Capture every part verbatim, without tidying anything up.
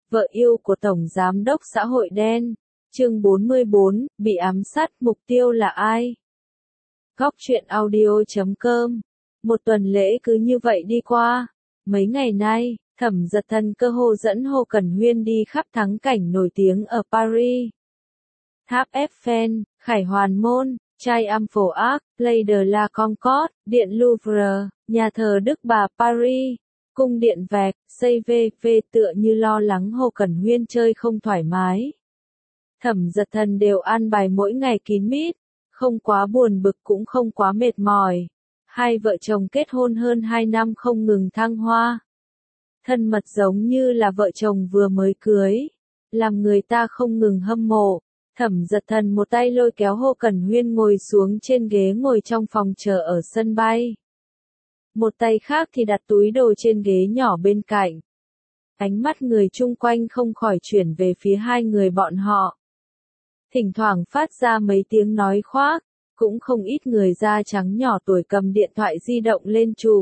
vợ yêu của Tổng Giám đốc xã hội đen. Chương bốn mươi bốn, bị ám sát, mục tiêu là ai? Góc truyện audio chấm com. Một tuần lễ cứ như vậy đi qua. Mấy ngày nay, Thẩm Dật Thần cơ hồ dẫn Hồ Cẩn Huyên đi khắp thắng cảnh nổi tiếng ở Paris. Tháp Eiffel, Khải Hoàn Môn, Triumph Arch, Place de la Concorde, Điện Louvre, nhà thờ Đức Bà Paris, cung điện Vẹc, xê vê vê tựa như lo lắng Hồ Cẩn Huyên chơi không thoải mái. Thẩm Dật Thần đều an bài mỗi ngày kín mít, không quá buồn bực cũng không quá mệt mỏi. Hai vợ chồng kết hôn hơn hai năm không ngừng thăng hoa. Thân mật giống như là vợ chồng vừa mới cưới, làm người ta không ngừng hâm mộ. Thẩm Dật Thần một tay lôi kéo Hồ Cẩn Huyên ngồi xuống trên ghế ngồi trong phòng chờ ở sân bay. Một tay khác thì đặt túi đồ trên ghế nhỏ bên cạnh. Ánh mắt người chung quanh không khỏi chuyển về phía hai người bọn họ. Thỉnh thoảng phát ra mấy tiếng nói khoác, cũng không ít người da trắng nhỏ tuổi cầm điện thoại di động lên chụp.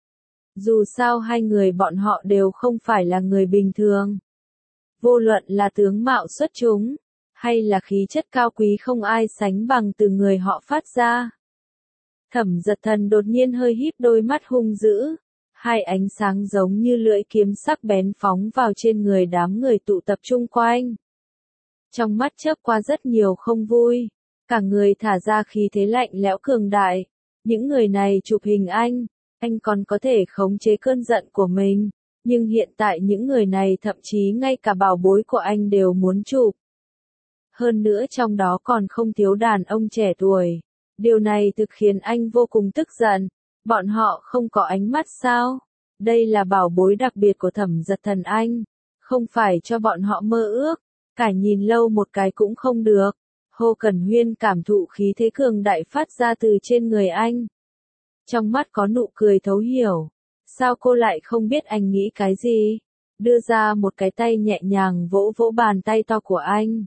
Dù sao hai người bọn họ đều không phải là người bình thường. Vô luận là tướng mạo xuất chúng, hay là khí chất cao quý không ai sánh bằng từ người họ phát ra. Thẩm Dật Thần đột nhiên hơi híp đôi mắt hung dữ, hai ánh sáng giống như lưỡi kiếm sắc bén phóng vào trên người đám người tụ tập chung quanh. Trong mắt chớp qua rất nhiều không vui, cả người thả ra khí thế lạnh lẽo cường đại. Những người này chụp hình anh, anh còn có thể khống chế cơn giận của mình, nhưng hiện tại những người này thậm chí ngay cả bảo bối của anh đều muốn chụp. Hơn nữa trong đó còn không thiếu đàn ông trẻ tuổi. Điều này thực khiến anh vô cùng tức giận. Bọn họ không có ánh mắt sao? Đây là bảo bối đặc biệt của Thẩm Dật Thần anh. Không phải cho bọn họ mơ ước. Cả nhìn lâu một cái cũng không được. Hồ Cẩn Huyên cảm thụ khí thế cường đại phát ra từ trên người anh. Trong mắt có nụ cười thấu hiểu. Sao cô lại không biết anh nghĩ cái gì? Đưa ra một cái tay nhẹ nhàng vỗ vỗ bàn tay to của anh.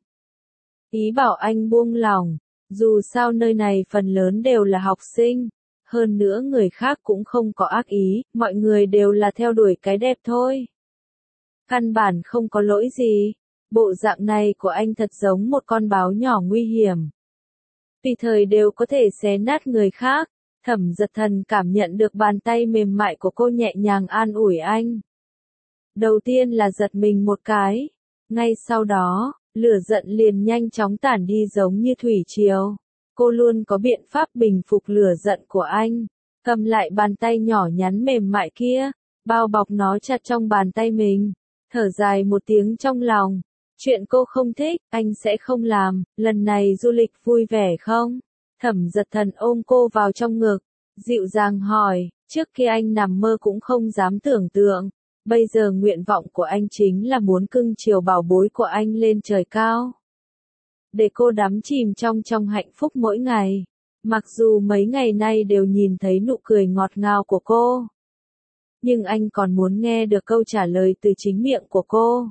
Ý bảo anh buông lòng. Dù sao nơi này phần lớn đều là học sinh, hơn nữa người khác cũng không có ác ý, mọi người đều là theo đuổi cái đẹp thôi. Căn bản không có lỗi gì, bộ dạng này của anh thật giống một con báo nhỏ nguy hiểm. Tùy thời đều có thể xé nát người khác, Thẩm Dật Thần cảm nhận được bàn tay mềm mại của cô nhẹ nhàng an ủi anh. Đầu tiên là giật mình một cái, ngay sau đó, lửa giận liền nhanh chóng tản đi giống như thủy triều. Cô luôn có biện pháp bình phục lửa giận của anh. Cầm lại bàn tay nhỏ nhắn mềm mại kia, bao bọc nó chặt trong bàn tay mình. Thở dài một tiếng trong lòng. Chuyện cô không thích, anh sẽ không làm. Lần này du lịch vui vẻ không? Thẩm Dật Thần ôm cô vào trong ngực. Dịu dàng hỏi, trước khi anh nằm mơ cũng không dám tưởng tượng. Bây giờ nguyện vọng của anh chính là muốn cưng chiều bảo bối của anh lên trời cao. Để cô đắm chìm trong trong hạnh phúc mỗi ngày. Mặc dù mấy ngày nay đều nhìn thấy nụ cười ngọt ngào của cô. Nhưng anh còn muốn nghe được câu trả lời từ chính miệng của cô.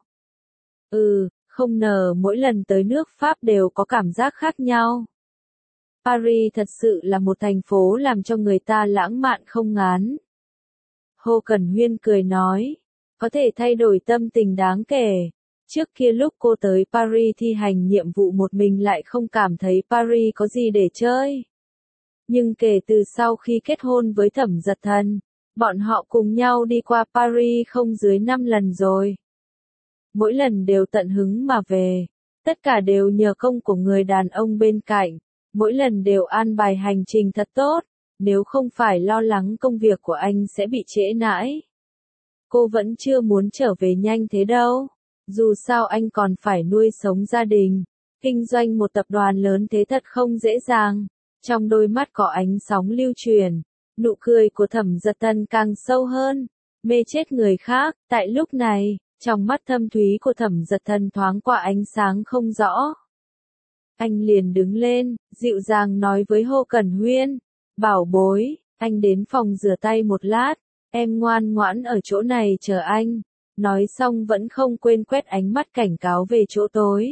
Ừ, không ngờ mỗi lần tới nước Pháp đều có cảm giác khác nhau. Paris thật sự là một thành phố làm cho người ta lãng mạn không ngán. Hồ Cẩn Huyên cười nói. Có thể thay đổi tâm tình đáng kể. Trước kia lúc cô tới Paris thi hành nhiệm vụ một mình lại không cảm thấy Paris có gì để chơi. Nhưng kể từ sau khi kết hôn với Thẩm Dật Thần, bọn họ cùng nhau đi qua Paris không dưới năm lần rồi. Mỗi lần đều tận hứng mà về. Tất cả đều nhờ công của người đàn ông bên cạnh. Mỗi lần đều an bài hành trình thật tốt. Nếu không phải lo lắng công việc của anh sẽ bị trễ nải. Cô vẫn chưa muốn trở về nhanh thế đâu. Dù sao anh còn phải nuôi sống gia đình. Kinh doanh một tập đoàn lớn thế thật không dễ dàng. Trong đôi mắt có ánh sóng lưu truyền. Nụ cười của Thẩm Dật Thần càng sâu hơn. Mê chết người khác. Tại lúc này, trong mắt thâm thúy của Thẩm Dật Thần thoáng qua ánh sáng không rõ. Anh liền đứng lên, dịu dàng nói với Hồ Cẩn Huyên. Bảo bối, anh đến phòng rửa tay một lát. Em ngoan ngoãn ở chỗ này chờ anh. Nói xong vẫn không quên quét ánh mắt cảnh cáo về chỗ tối.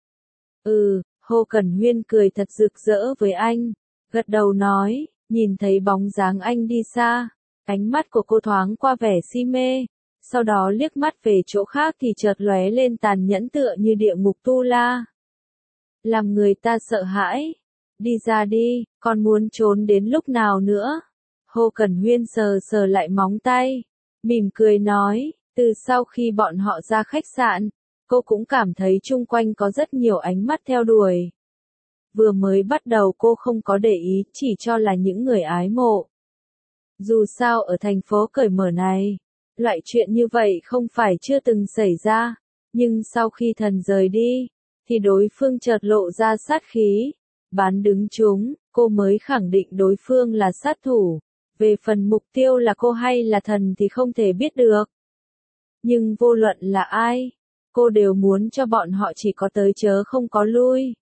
Ừ, Hồ Cẩn Huyên cười thật rực rỡ với anh. Gật đầu nói, nhìn thấy bóng dáng anh đi xa. Ánh mắt của cô thoáng qua vẻ si mê. sau đó liếc mắt về chỗ khác thì chợt lóe lên tàn nhẫn tựa như địa ngục tu la. Làm người ta sợ hãi. Đi ra đi, còn muốn trốn đến lúc nào nữa? Hồ Cẩn Huyên sờ sờ lại móng tay, mỉm cười nói, từ sau khi bọn họ ra khách sạn, cô cũng cảm thấy chung quanh có rất nhiều ánh mắt theo đuổi. Vừa mới bắt đầu cô không có để ý, chỉ cho là những người ái mộ. Dù sao ở thành phố cởi mở này, loại chuyện như vậy không phải chưa từng xảy ra, nhưng sau khi thần rời đi, thì đối phương chợt lộ ra sát khí, bán đứng chúng, cô mới khẳng định đối phương là sát thủ. Về phần mục tiêu là cô hay là thần thì không thể biết được. Nhưng vô luận là ai, cô đều muốn cho bọn họ chỉ có tới chớ không có lui.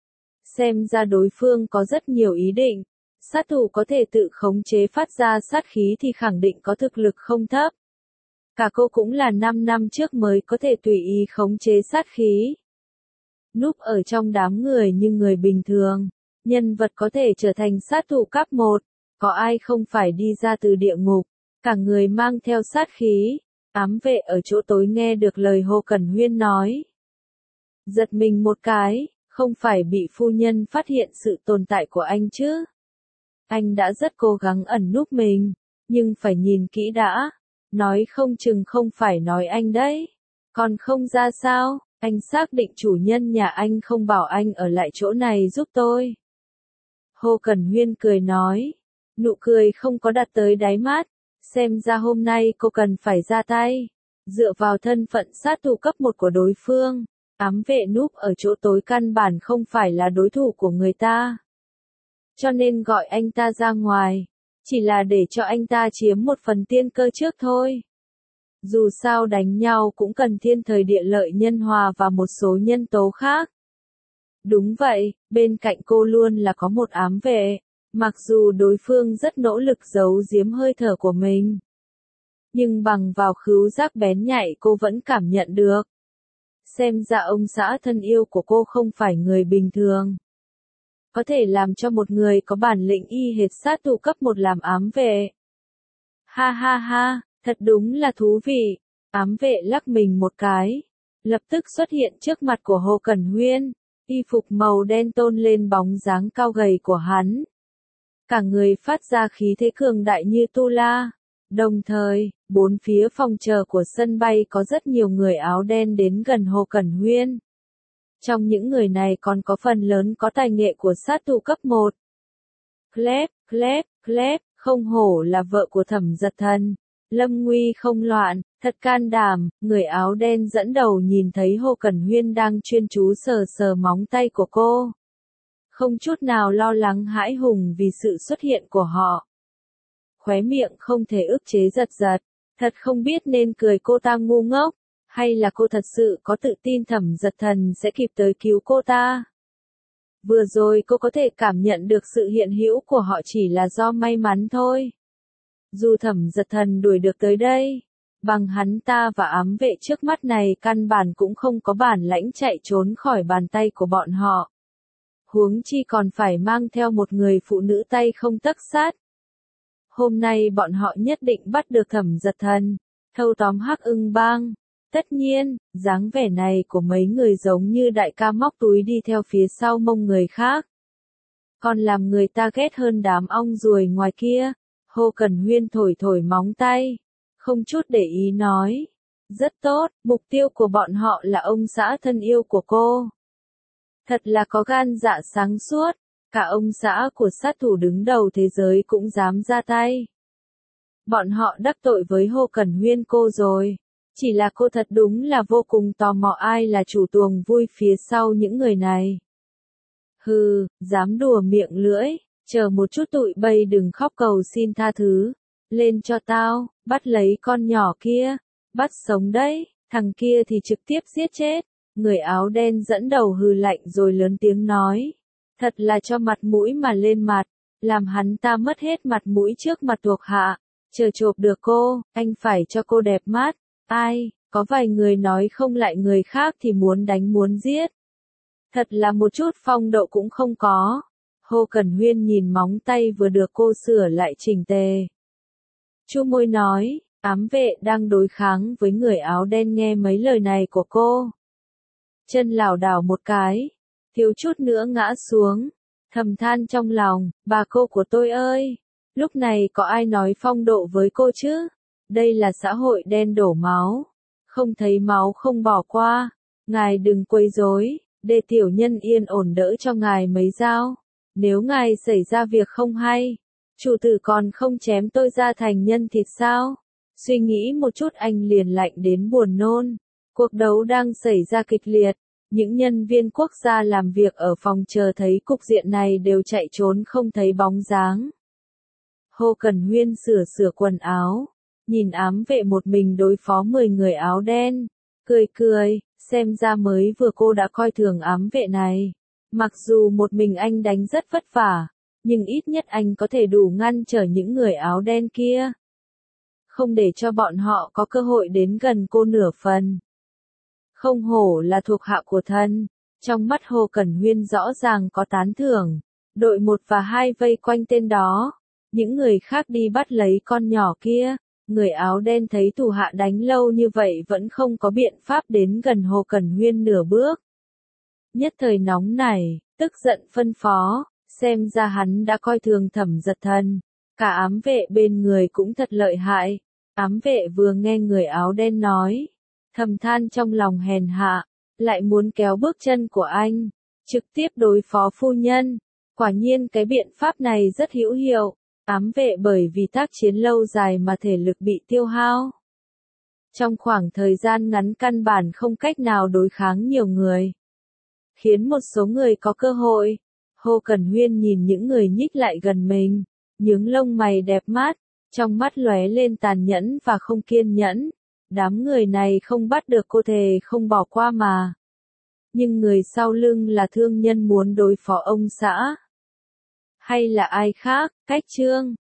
Xem ra đối phương có rất nhiều ý định. Sát thủ có thể tự khống chế phát ra sát khí thì khẳng định có thực lực không thấp. Cả cô cũng là năm năm trước mới có thể tùy ý khống chế sát khí. Núp ở trong đám người như người bình thường, nhân vật có thể trở thành sát thủ cấp một. Có ai không phải đi ra từ địa ngục, cả người mang theo sát khí. Ám vệ ở chỗ tối nghe được lời Hồ Cẩn Huyên nói. Giật mình một cái, không phải bị phu nhân phát hiện sự tồn tại của anh chứ. Anh đã rất cố gắng ẩn núp mình, nhưng phải nhìn kỹ đã. Nói không chừng không phải nói anh đấy. Còn không ra sao, anh xác định chủ nhân nhà anh không bảo anh ở lại chỗ này giúp tôi. Hồ Cẩn Huyên cười nói. Nụ cười không có đặt tới đáy mắt, xem ra hôm nay cô cần phải ra tay. Dựa vào thân phận sát thủ cấp một của đối phương, ám vệ núp ở chỗ tối căn bản không phải là đối thủ của người ta. Cho nên gọi anh ta ra ngoài, chỉ là để cho anh ta chiếm một phần tiên cơ trước thôi. Dù sao đánh nhau cũng cần thiên thời địa lợi nhân hòa và một số nhân tố khác. Đúng vậy, bên cạnh cô luôn là có một ám vệ. Mặc dù đối phương rất nỗ lực giấu giếm hơi thở của mình, nhưng bằng vào khứu giác bén nhạy cô vẫn cảm nhận được. Xem ra ông xã thân yêu của cô không phải người bình thường. Có thể làm cho một người có bản lĩnh y hệt sát thủ cấp một làm ám vệ. Ha ha ha, thật đúng là thú vị. Ám vệ lắc mình một cái, lập tức xuất hiện trước mặt của Hồ Cẩn Huyên. Y phục màu đen tôn lên bóng dáng cao gầy của hắn. Cả người phát ra khí thế cường đại như tu la. Đồng thời, bốn phía phòng chờ của sân bay có rất nhiều người áo đen đến gần Hồ Cẩn Huyên. Trong những người này còn có phần lớn có tài nghệ của sát thủ cấp một. Klep, klep, klep, không hổ là vợ của Thẩm Giật Thần. Lâm nguy không loạn, thật can đảm. Người áo đen dẫn đầu nhìn thấy Hồ Cẩn Huyên đang chuyên chú sờ sờ móng tay của cô. Không chút nào lo lắng hãi hùng vì sự xuất hiện của họ. Khóe miệng không thể ức chế giật giật, thật không biết nên cười cô ta ngu ngốc, hay là cô thật sự có tự tin Thẩm Giật Thần sẽ kịp tới cứu cô ta. Vừa rồi cô có thể cảm nhận được sự hiện hữu của họ chỉ là do may mắn thôi. Dù Thẩm Giật Thần đuổi được tới đây, bằng hắn ta và ám vệ trước mắt này căn bản cũng không có bản lãnh chạy trốn khỏi bàn tay của bọn họ. Huống chi còn phải mang theo một người phụ nữ tay không tấc sắt. Hôm nay bọn họ nhất định bắt được Thẩm Giật Thần, thâu tóm Hắc Ưng Bang. Tất nhiên, dáng vẻ này của mấy người giống như đại ca móc túi đi theo phía sau mông người khác. Còn làm người ta ghét hơn đám ong ruồi ngoài kia. Hồ Cẩn Huyên thổi thổi móng tay, không chút để ý nói. Rất tốt, mục tiêu của bọn họ là ông xã thân yêu của cô. Thật là có gan dạ sáng suốt, cả ông xã của sát thủ đứng đầu thế giới cũng dám ra tay. Bọn họ đắc tội với Hồ Cẩn Huyên cô rồi, chỉ là cô thật đúng là vô cùng tò mò ai là chủ tuồng vui phía sau những người này. Hừ, dám đùa miệng lưỡi, chờ một chút tụi bay đừng khóc cầu xin tha thứ. Lên cho tao, bắt lấy con nhỏ kia, bắt sống đấy, thằng kia thì trực tiếp giết chết. Người áo đen dẫn đầu hừ lạnh rồi lớn tiếng nói. Thật là cho mặt mũi mà lên mặt, làm hắn ta mất hết mặt mũi trước mặt thuộc hạ. Chờ chộp được cô, anh phải cho cô đẹp mắt. Ai, có vài người nói không lại người khác thì muốn đánh muốn giết. Thật là một chút phong độ cũng không có. Hồ Cẩn Huyên nhìn móng tay vừa được cô sửa lại chỉnh tề. Chu môi nói, Ám vệ đang đối kháng với người áo đen nghe mấy lời này của cô. Chân lảo đảo một cái, thiếu chút nữa ngã xuống, thầm than trong lòng, bà cô của tôi ơi, lúc này có ai nói phong độ với cô chứ? Đây là xã hội đen đổ máu, không thấy máu không bỏ qua, ngài đừng quấy rối, để tiểu nhân yên ổn đỡ cho ngài mấy dao. Nếu ngài xảy ra việc không hay, chủ tử còn không chém tôi ra thành nhân thịt sao? Suy nghĩ một chút anh liền lạnh đến buồn nôn. Cuộc đấu đang xảy ra kịch liệt, những nhân viên quốc gia làm việc ở phòng chờ thấy cục diện này đều chạy trốn không thấy bóng dáng. Hồ Cẩn Huyên sửa sửa quần áo, nhìn ám vệ một mình đối phó mười người áo đen, cười cười, xem ra mới vừa cô đã coi thường ám vệ này. Mặc dù một mình anh đánh rất vất vả, nhưng ít nhất anh có thể đủ ngăn trở những người áo đen kia. Không để cho bọn họ có cơ hội đến gần cô nửa phần. Không hổ là thuộc hạ của thân, trong mắt Hồ Cẩn Huyên rõ ràng có tán thưởng. Đội một và hai vây quanh tên đó, những người khác đi bắt lấy con nhỏ kia. Người áo đen thấy thủ hạ đánh lâu như vậy vẫn không có biện pháp đến gần Hồ Cẩn Huyên nửa bước. Nhất thời nóng này, tức giận phân phó, xem ra hắn đã coi thường Thẩm Giật Thần. Cả ám vệ bên người cũng thật lợi hại. Ám vệ vừa nghe người áo đen nói, thầm than trong lòng hèn hạ, lại muốn kéo bước chân của anh, trực tiếp đối phó phu nhân. Quả nhiên cái biện pháp này rất hữu hiệu. Ám vệ bởi vì tác chiến lâu dài mà thể lực bị tiêu hao. Trong khoảng thời gian ngắn căn bản không cách nào đối kháng nhiều người. Khiến một số người có cơ hội. Hồ Cẩn Huyên nhìn những người nhích lại gần mình, nhướng lông mày đẹp mắt, trong mắt lóe lên tàn nhẫn và không kiên nhẫn. Đám người này không bắt được cô thề không bỏ qua mà. Nhưng người sau lưng là thương nhân muốn đối phó ông xã. Hay là ai khác, cách chương.